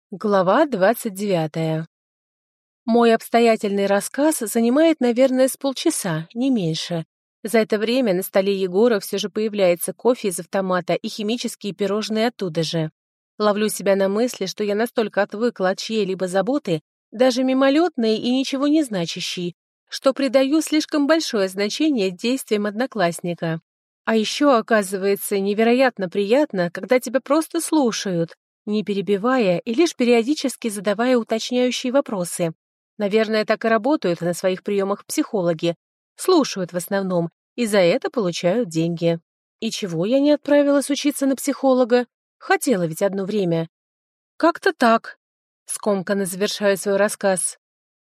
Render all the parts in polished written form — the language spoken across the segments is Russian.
Глава 29. Мой обстоятельный рассказ занимает, наверное, с полчаса, не меньше. За это время на столе Егора все же появляется кофе из автомата и химические пирожные оттуда же. Ловлю себя на мысли, что я настолько отвыкла от чьей-либо заботы, даже мимолетной и ничего не значащей, что придаю слишком большое значение действиям одноклассника. А еще, оказывается, невероятно приятно, когда тебя просто слушают, не перебивая и лишь периодически задавая уточняющие вопросы. Наверное, так и работают на своих приемах психологи. Слушают в основном, и за это получают деньги. И чего я не отправилась учиться на психолога? Хотела ведь одно время. Как-то так. Скомканно завершаю свой рассказ.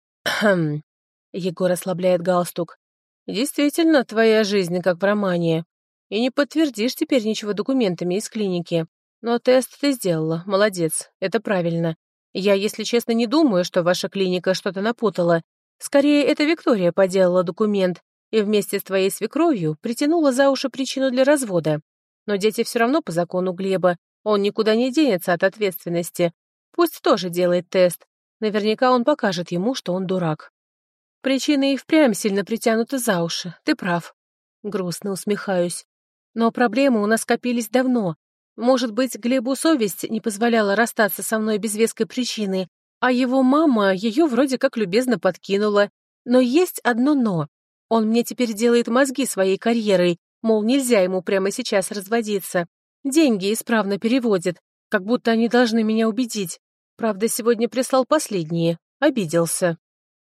Хм. Егор ослабляет галстук. Действительно, твоя жизнь как в романе. И не подтвердишь теперь ничего документами из клиники. Но тест ты сделала, молодец, это правильно. Я, если честно, не думаю, что ваша клиника что-то напутала. Скорее, это Виктория поделала документ и вместе с твоей свекровью притянула за уши причину для развода. Но дети все равно по закону Глеба, он никуда не денется от ответственности. Пусть тоже делает тест. Наверняка он покажет ему, что он дурак. Причины и впрямь сильно притянуты за уши, ты прав. Грустно усмехаюсь. Но проблемы у нас копились давно. Может быть, Глебу совесть не позволяла расстаться со мной без веской причины, а его мама ее вроде как любезно подкинула. Но есть одно «но». Он мне теперь делает мозги своей карьерой, мол, нельзя ему прямо сейчас разводиться. Деньги исправно переводит, как будто они должны меня убедить. Правда, сегодня прислал последние. Обиделся.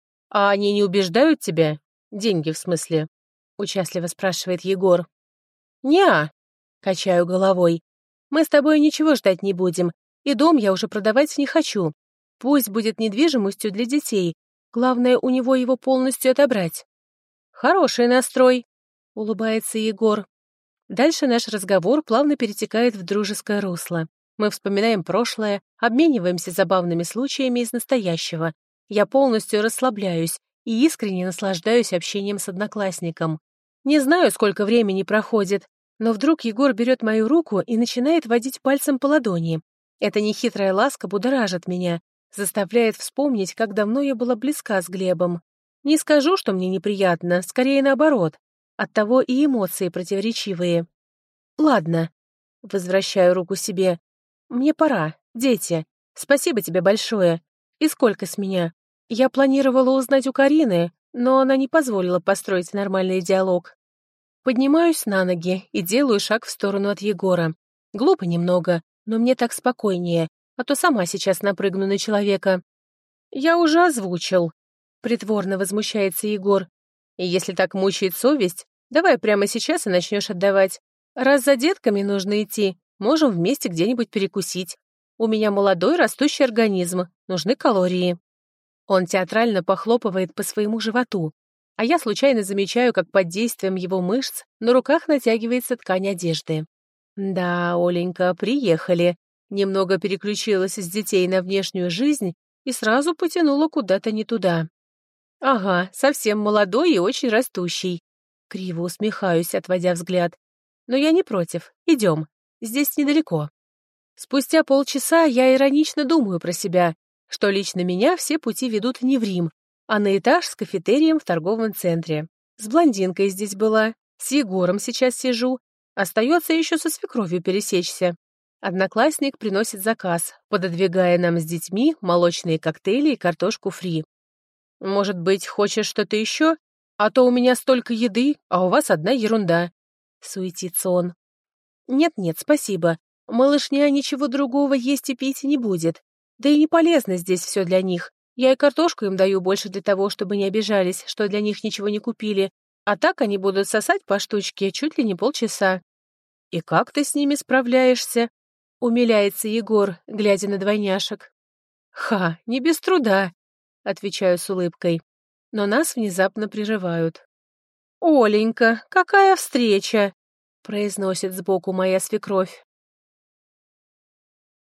«А они не убеждают тебя? Деньги, в смысле?» — участливо спрашивает Егор. «Не-а», — качаю головой. «Мы с тобой ничего ждать не будем, и дом я уже продавать не хочу. Пусть будет недвижимостью для детей. Главное, у него его полностью отобрать». «Хороший настрой», — улыбается Егор. Дальше наш разговор плавно перетекает в дружеское русло. Мы вспоминаем прошлое, обмениваемся забавными случаями из настоящего. Я полностью расслабляюсь и искренне наслаждаюсь общением с одноклассником. Не знаю, сколько времени проходит, но вдруг Егор берет мою руку и начинает водить пальцем по ладони. Эта нехитрая ласка будоражит меня, заставляет вспомнить, как давно я была близка с Глебом. Не скажу, что мне неприятно, скорее наоборот. Оттого и эмоции противоречивые. «Ладно», — возвращаю руку себе. «Мне пора, дети. Спасибо тебе большое. И сколько с меня? Я планировала узнать у Карины, но она не позволила построить нормальный диалог». Поднимаюсь на ноги и делаю шаг в сторону от Егора. Глупо немного, но мне так спокойнее, а то сама сейчас напрыгну на человека. «Я уже озвучил», — притворно возмущается Егор. «И если так мучает совесть, давай прямо сейчас и начнешь отдавать. Раз за детками нужно идти, можем вместе где-нибудь перекусить. У меня молодой растущий организм, нужны калории». Он театрально похлопывает по своему животу, а я случайно замечаю, как под действием его мышц на руках натягивается ткань одежды. Да, Оленька, приехали. Немного переключилась с детей на внешнюю жизнь и сразу потянула куда-то не туда. Ага, совсем молодой и очень растущий. Криво усмехаюсь, отводя взгляд. Но я не против. Идем. Здесь недалеко. Спустя полчаса я иронично думаю про себя, что лично меня все пути ведут не в Рим, а на этаж с кафетерием в торговом центре. С блондинкой здесь была, с Егором сейчас сижу. Остается еще со свекровью пересечься. Одноклассник приносит заказ, пододвигая нам с детьми молочные коктейли и картошку фри. «Может быть, хочешь что-то еще? А то у меня столько еды, а у вас одна ерунда», — суетится он. «Нет-нет, спасибо. Малышня ничего другого есть и пить не будет. Да и не полезно здесь все для них. Я и картошку им даю больше для того, чтобы не обижались, что для них ничего не купили. А так они будут сосать по штучке чуть ли не полчаса». «И как ты с ними справляешься?» — умиляется Егор, глядя на двойняшек. «Ха, не без труда», — отвечаю с улыбкой. Но нас внезапно прерывают. «Оленька, какая встреча!» — произносит сбоку моя свекровь.